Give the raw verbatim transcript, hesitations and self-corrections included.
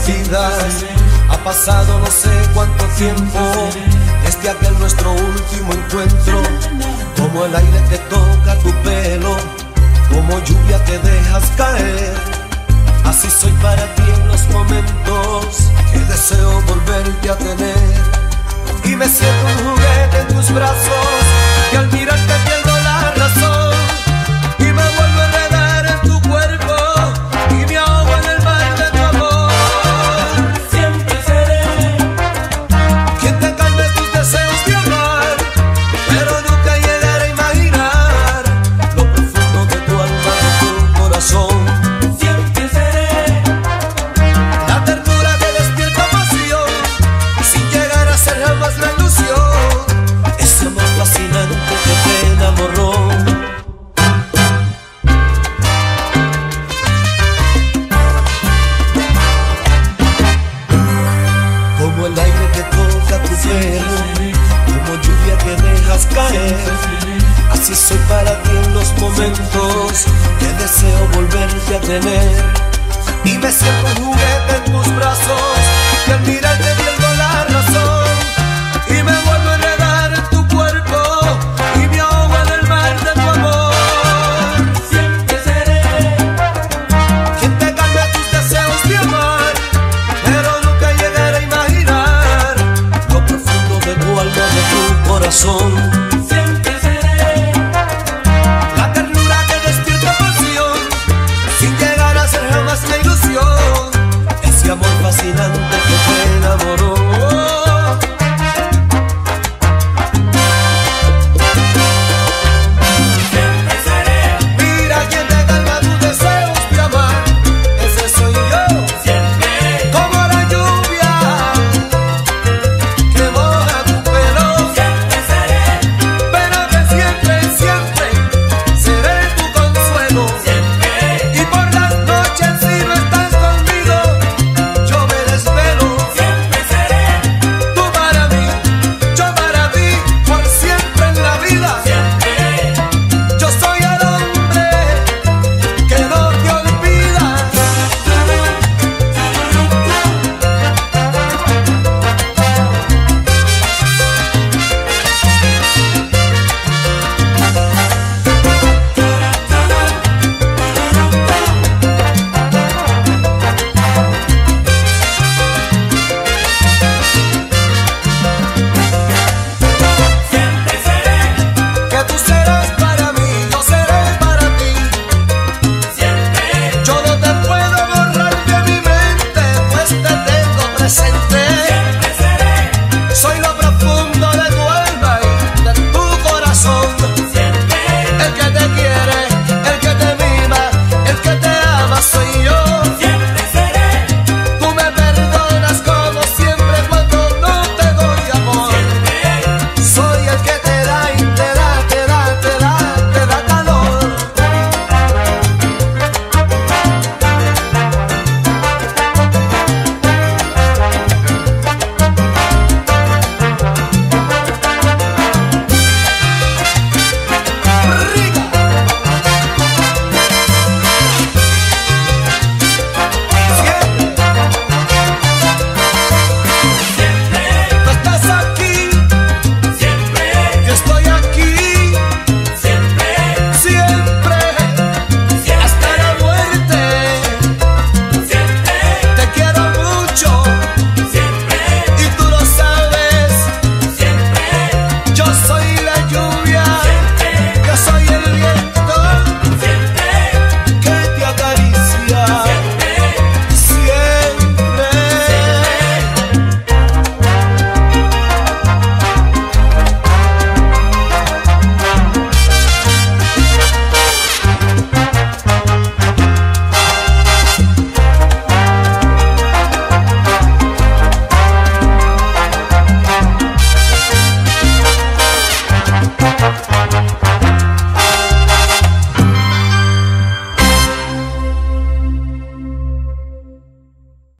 olvidas. Ha pasado no sé cuánto tiempo desde aquel nuestro último encuentro. Como el aire que toca tu pelo, como lluvia que dejas caer. Así soy para ti en los momentos que deseo volverte a tener. Y me siento un juguete en tus brazos, que al mirarte pierdo la razón. Y me vuelvo a enredar en tu cuerpo, y me ahogo en el mar de tu amor. Siempre seré quien te calme tus deseos de amar, pero nunca llegaré a imaginar lo profundo de tu alma, de tu corazón. Siempre seré La ternura que despierta pasión, sin llegar a ser jamás la ilusión. Ese amor fascinante que te enamoró. Como el aire que toca tu pelo, como lluvia que dejas caer. Así soy para ti en los momentos que deseo volverte a tener. Y me siento un juguete en tus brazos, que al mirar